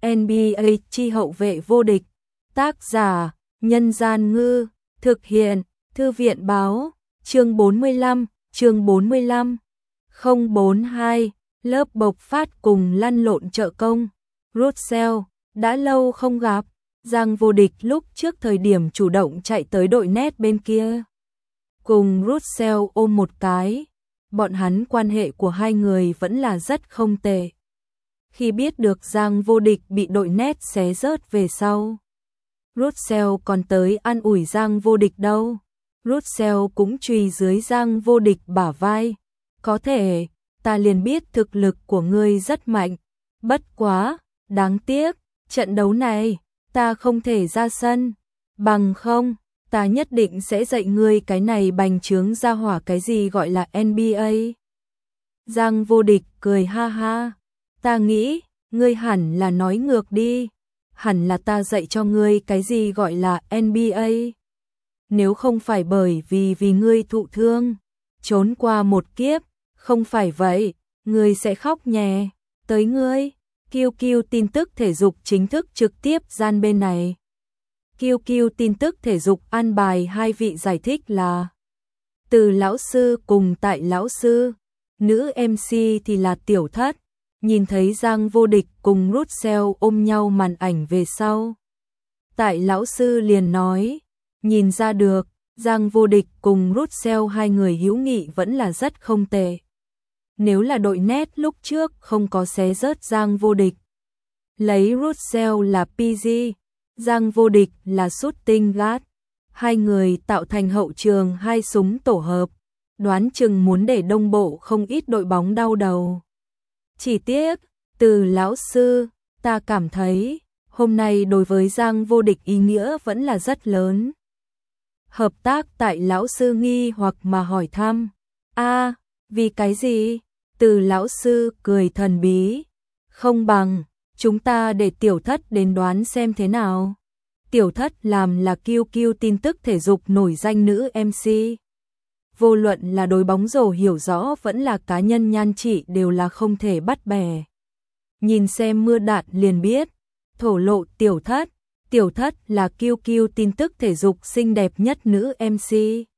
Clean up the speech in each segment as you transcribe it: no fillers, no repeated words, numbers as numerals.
NBA chi hậu vệ vô địch. Tác giả: Nhân Gian Ngư. Thực hiện: Thư viện Báo. Chương 45. 042. Lớp bộc phát cùng lăn lộn trợ công. Russell, đã lâu không gặp. Giang Vô Địch lúc trước thời điểm chủ động chạy tới đội net bên kia, cùng Russell ôm một cái. Bọn hắn quan hệ của hai người vẫn là rất không tệ. Khi biết được Giang Vô Địch bị đội net xé rớt về sau, Russell còn tới an ủi Giang Vô Địch đâu. Russell cũng chùy dưới Giang Vô Địch bả vai. Có thể, ta liền biết thực lực của ngươi rất mạnh. Bất quá, đáng tiếc, trận đấu này, ta không thể ra sân. Bằng không, ta nhất định sẽ dạy ngươi cái này bành trướng ra hỏa cái gì gọi là NBA. Giang Vô Địch cười ha ha. Ta nghĩ, ngươi hẳn là nói ngược đi. Hẳn là ta dạy cho ngươi cái gì gọi là NBA. Nếu không phải bởi vì ngươi thụ thương, trốn qua một kiếp, không phải vậy, ngươi sẽ khóc nhè. Tới ngươi, QQ tin tức thể dục chính thức trực tiếp gian bên này. QQ tin tức thể dục an bài hai vị giải thích là Từ lão sư cùng Tại lão sư, nữ MC thì là Tiểu Thất. Nhìn thấy Giang Vô Địch cùng Russell ôm nhau màn ảnh về sau, Tại lão sư liền nói, nhìn ra được, Giang Vô Địch cùng Russell hai người hữu nghị vẫn là rất không tệ. Nếu là đội net lúc trước không có xé rớt Giang Vô Địch, lấy Russell là PG, Giang Vô Địch là shooting guard, hai người tạo thành hậu trường hai súng tổ hợp, đoán chừng muốn để đông bộ không ít đội bóng đau đầu. Chỉ tiếc, Từ lão sư, ta cảm thấy, hôm nay đối với Giang Vô Địch ý nghĩa vẫn là rất lớn. Hợp tác Tại lão sư nghi hoặc mà hỏi thăm. Vì cái gì? Từ lão sư cười thần bí. Không bằng, chúng ta để Tiểu Thất đến đoán xem thế nào. Tiểu Thất làm là QQ tin tức thể dục nổi danh nữ MC. Vô luận là đối bóng rổ hiểu rõ vẫn là cá nhân nhan trị đều là không thể bắt bẻ. Nhìn xem mưa đạn liền biết. Thổ lộ Tiểu Thất. Tiểu Thất là QQ tin tức thể dục xinh đẹp nhất nữ MC.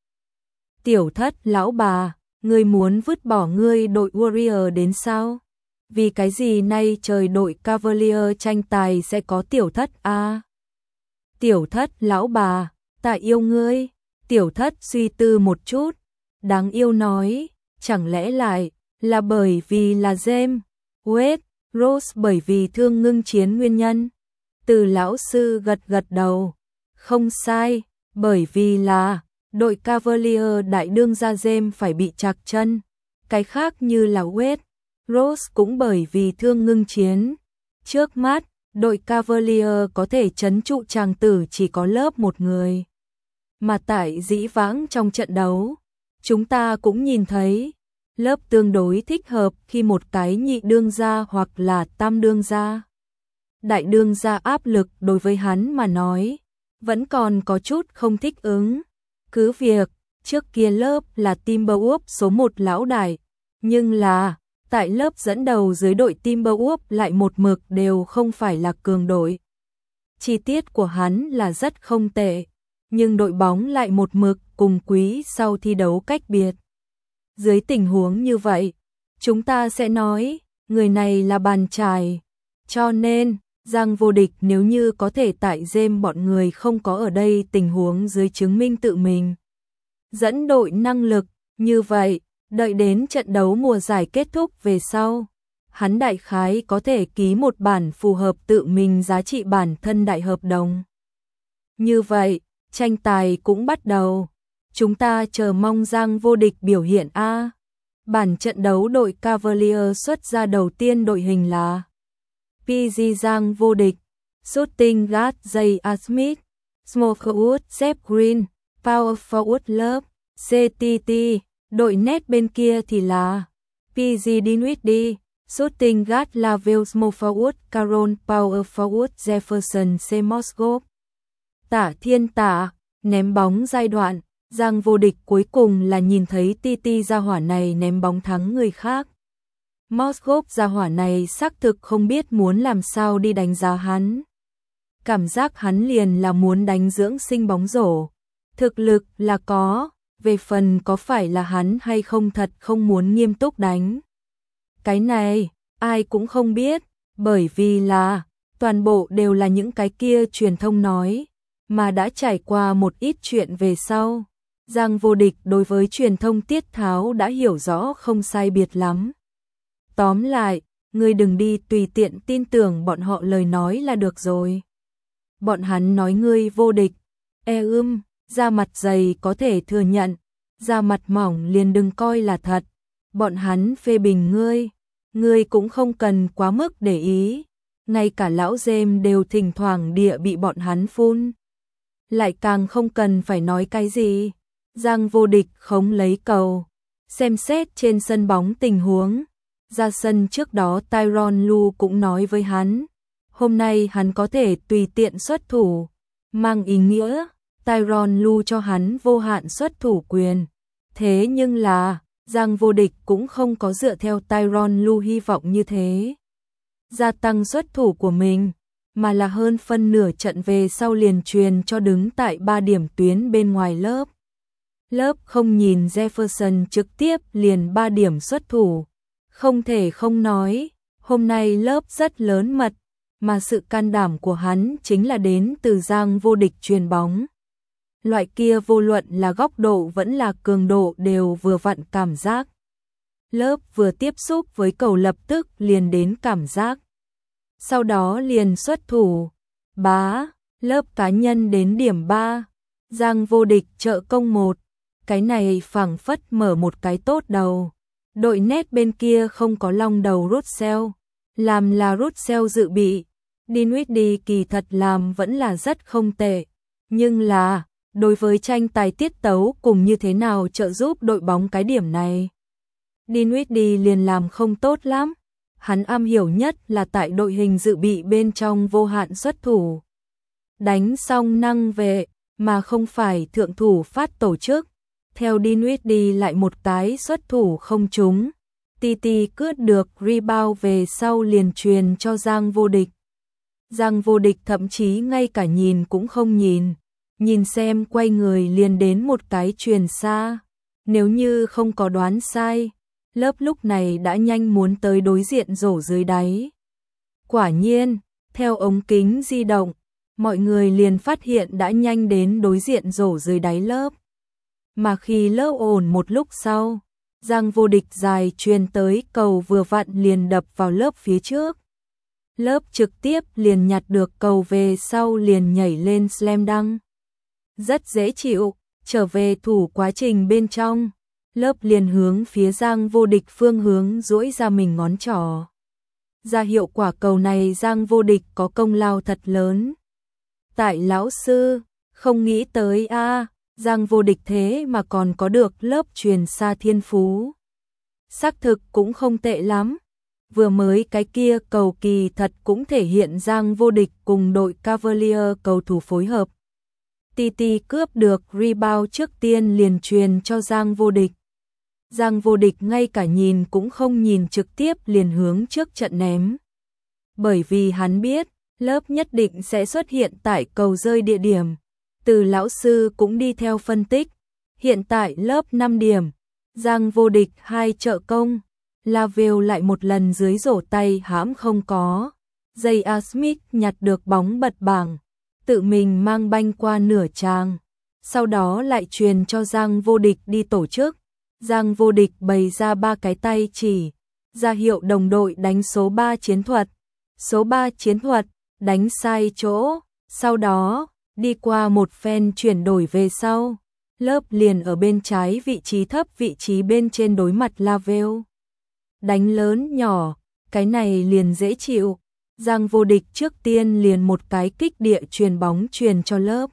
Tiểu Thất lão bà, ngươi muốn vứt bỏ ngươi đội Warrior đến sao? Vì cái gì nay trời đội Cavalier tranh tài sẽ có Tiểu Thất a? Tiểu Thất lão bà, ta yêu ngươi. Tiểu Thất suy tư một chút, đáng yêu nói, chẳng lẽ lại là bởi vì là James Wade Rose bởi vì thương ngưng chiến nguyên nhân? Từ lão sư gật gật đầu, không sai, bởi vì là đội Cavalier đại đương gia James phải bị trạc chân, cái khác như là Wade Rose cũng bởi vì thương ngưng chiến. Trước mắt, đội Cavalier có thể trấn trụ chàng tử chỉ có lớp một người. Mà tại dĩ vãng trong trận đấu, chúng ta cũng nhìn thấy, lớp tương đối thích hợp khi một cái nhị đương gia hoặc là tam đương gia. Đại đương gia áp lực đối với hắn mà nói, vẫn còn có chút không thích ứng. Cứ việc, trước kia lớp là Timberwolves số 1 lão đại, nhưng là, tại lớp dẫn đầu dưới đội Timberwolves lại một mực đều không phải là cường đội. Chi tiết của hắn là rất không tệ, nhưng đội bóng lại một mực cùng quý sau thi đấu cách biệt. Dưới tình huống như vậy, chúng ta sẽ nói, người này là bàn chải. Cho nên, Giang Vô Địch nếu như có thể tại James bọn người không có ở đây tình huống dưới chứng minh tự mình dẫn đội năng lực, như vậy, đợi đến trận đấu mùa giải kết thúc về sau, hắn đại khái có thể ký một bản phù hợp tự mình giá trị bản thân đại hợp đồng. Như vậy, tranh tài cũng bắt đầu. Chúng ta chờ mong Giang Vô Địch biểu hiện a. Bản trận đấu đội Cavalier xuất ra đầu tiên đội hình là PG Giang Vô Địch, Shooting Guard J.A. Smith, Small Forward Jeff Green, Power Forward Love, CTT. Đội net bên kia thì là PG Dinwiddie, Shooting Guard Lavelle, Small Forward Caron, Power Forward Jefferson Semosgov. Tả Thiên Tả, ném bóng giai đoạn, Giang Vô Địch cuối cùng là nhìn thấy TT gia hỏa này ném bóng thắng người khác. Mosgov gia hỏa này xác thực không biết muốn làm sao đi đánh giá hắn. Cảm giác hắn liền là muốn đánh dưỡng sinh bóng rổ. Thực lực là có, về phần có phải là hắn hay không thật không muốn nghiêm túc đánh. Cái này, ai cũng không biết, bởi vì là, toàn bộ đều là những cái kia truyền thông nói, mà đã trải qua một ít chuyện về sau. Giang Vô Địch đối với truyền thông tiết tháo đã hiểu rõ không sai biệt lắm. Tóm lại, ngươi đừng đi tùy tiện tin tưởng bọn họ lời nói là được rồi. Bọn hắn nói ngươi vô địch, da mặt dày có thể thừa nhận, da mặt mỏng liền đừng coi là thật. Bọn hắn phê bình ngươi cũng không cần quá mức để ý. Ngay cả lão Dêm đều thỉnh thoảng địa bị bọn hắn phun. Lại càng không cần phải nói cái gì. Giang Vô Địch khống lấy cầu, xem xét trên sân bóng tình huống. Ra sân trước đó Tyronn Lue cũng nói với hắn, hôm nay hắn có thể tùy tiện xuất thủ, mang ý nghĩa Tyronn Lue cho hắn vô hạn xuất thủ quyền. Thế nhưng là, Giang Vô Địch cũng không có dựa theo Tyronn Lue hy vọng như thế. Gia tăng xuất thủ của mình, mà là hơn phân nửa trận về sau liền truyền cho đứng tại 3 điểm tuyến bên ngoài lớp. Lớp không nhìn Jefferson trực tiếp liền 3 điểm xuất thủ. Không thể không nói, hôm nay lớp rất lớn mật, mà sự can đảm của hắn chính là đến từ Giang Vô Địch truyền bóng. Loại kia vô luận là góc độ vẫn là cường độ đều vừa vặn cảm giác. Lớp vừa tiếp xúc với cầu lập tức liền đến cảm giác. Sau đó liền xuất thủ, lớp cá nhân đến điểm 3, Giang Vô Địch trợ công 1, cái này phảng phất mở một cái tốt đầu. Đội nét bên kia không có long đầu Russell, làm là Russell dự bị. Dinwiddie kỳ thật làm vẫn là rất không tệ, nhưng là, đối với tranh tài tiết tấu cùng như thế nào trợ giúp đội bóng cái điểm này. Dinwiddie liền làm không tốt lắm, hắn am hiểu nhất là tại đội hình dự bị bên trong vô hạn xuất thủ. Đánh xong năng vệ, mà không phải thượng thủ phát tổ chức. Theo Dinwiddie lại một cái xuất thủ không trúng. Titi cướp được rebound về sau liền truyền cho Giang Vô Địch. Giang Vô Địch thậm chí ngay cả nhìn cũng không nhìn. Nhìn xem quay người liền đến một cái truyền xa. Nếu như không có đoán sai, lớp lúc này đã nhanh muốn tới đối diện rổ dưới đáy. Quả nhiên, theo ống kính di động, mọi người liền phát hiện đã nhanh đến đối diện rổ dưới đáy lớp. Mà khi lớp ổn một lúc sau, Giang Vô Địch dài truyền tới cầu vừa vặn liền đập vào lớp phía trước. Lớp trực tiếp liền nhặt được cầu về sau liền nhảy lên slam dunk. Rất dễ chịu, trở về thủ quá trình bên trong, lớp liền hướng phía Giang Vô Địch phương hướng duỗi ra mình ngón trỏ. Ra hiệu quả cầu này Giang Vô Địch có công lao thật lớn. Tại lão sư, không nghĩ tới Giang Vô Địch thế mà còn có được lớp truyền xa thiên phú. Xác thực cũng không tệ lắm. Vừa mới cái kia cầu kỳ thật cũng thể hiện Giang Vô Địch cùng đội Cavalier cầu thủ phối hợp. Titi cướp được rebound trước tiên liền truyền cho Giang Vô Địch. Giang Vô Địch ngay cả nhìn cũng không nhìn trực tiếp liền hướng trước trận ném. Bởi vì hắn biết, lớp nhất định sẽ xuất hiện tại cầu rơi địa điểm. Từ lão sư cũng đi theo phân tích. Hiện tại lớp 5 điểm. Giang Vô Địch 2 trợ công. Lavelle lại một lần dưới rổ tay hãm không có. J.A. Smith nhặt được bóng bật bảng. Tự mình mang banh qua nửa tràng. Sau đó lại truyền cho Giang Vô Địch đi tổ chức. Giang Vô Địch bày ra 3 cái tay chỉ. Ra hiệu đồng đội đánh số 3 chiến thuật. Số 3 chiến thuật, đánh sai chỗ. Sau đó, đi qua một phen chuyển đổi về sau. Lớp liền ở bên trái vị trí thấp vị trí bên trên đối mặt Lavelle. Đánh lớn nhỏ, cái này liền dễ chịu. Giang Vô Địch trước tiên liền một cái kích địa truyền bóng truyền cho lớp.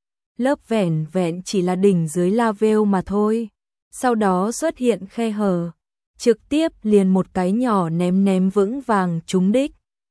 Lớp vẻn vẹn chỉ là đỉnh dưới Lavelle mà thôi. Sau đó xuất hiện khe hở. Trực tiếp liền một cái nhỏ ném vững vàng trúng đích.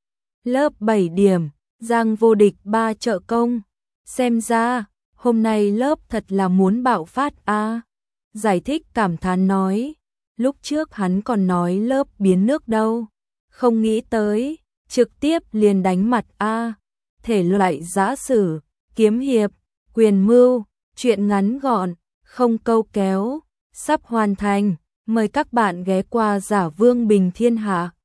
Lớp 7 điểm, Giang Vô Địch 3 trợ công. Xem ra, hôm nay lớp thật là muốn bạo phát Giải thích cảm thán nói. lúc trước hắn còn nói lớp biến nước đâu, không nghĩ tới, trực tiếp liền đánh mặt a. Thể loại giã sử, kiếm hiệp, quyền mưu, truyện ngắn gọn, không câu kéo, sắp hoàn thành, mời các bạn ghé qua Giả Vương Bình Thiên Hạ.